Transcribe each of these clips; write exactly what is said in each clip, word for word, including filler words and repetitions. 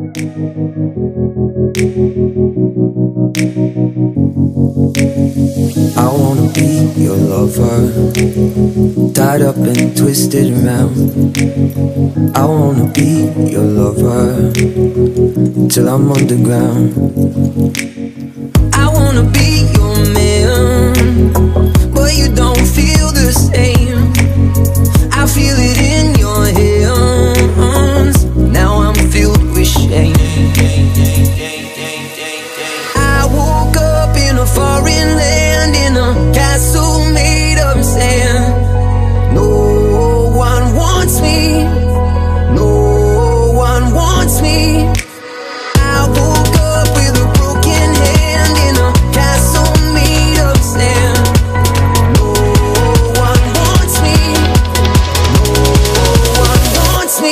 I wanna be your lover, tied up and twisted around. I wanna be your lover till I'm underground. I wanna be your man, but you don't feel the same. I feel it in your hands. Now I'm filled with shame. I woke up in a foreign land, in a castle made of sand. No one wants me, no one wants me. I woke up with a broken hand in a castle made of sand. No one wants me, no one wants me.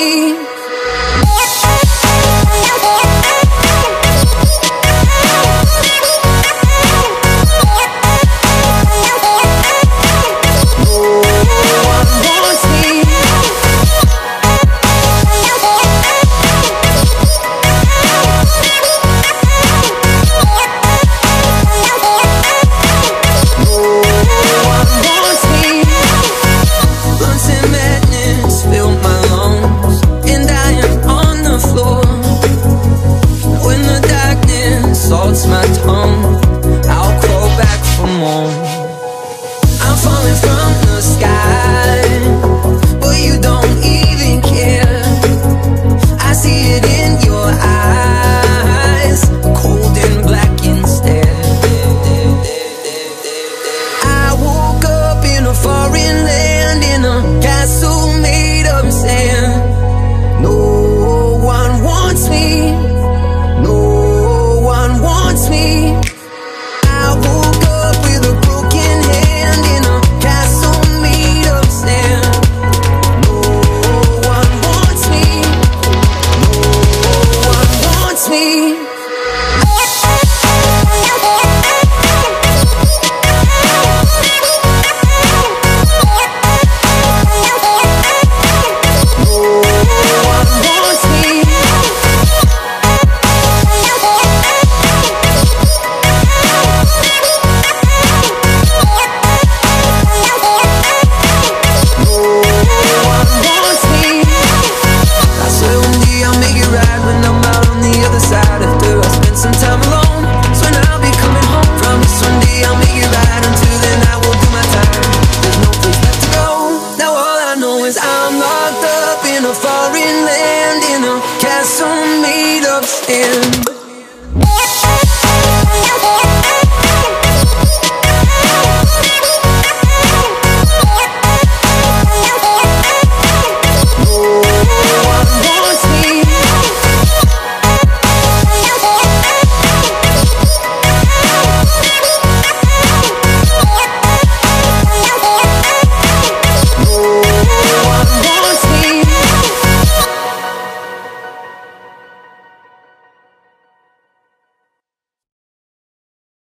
Salts my tongue, I'll crawl back for more. I'm falling from the sky, but you don't even care. I see it in your eyes, cold and black instead. I woke up in a foreign land, in a castle made of sand. No one wants me, me. I woke up with a broken hand in a castle made of sand. No one wants me, no one wants me. I'm locked up in a foreign land, in a castle made of sand.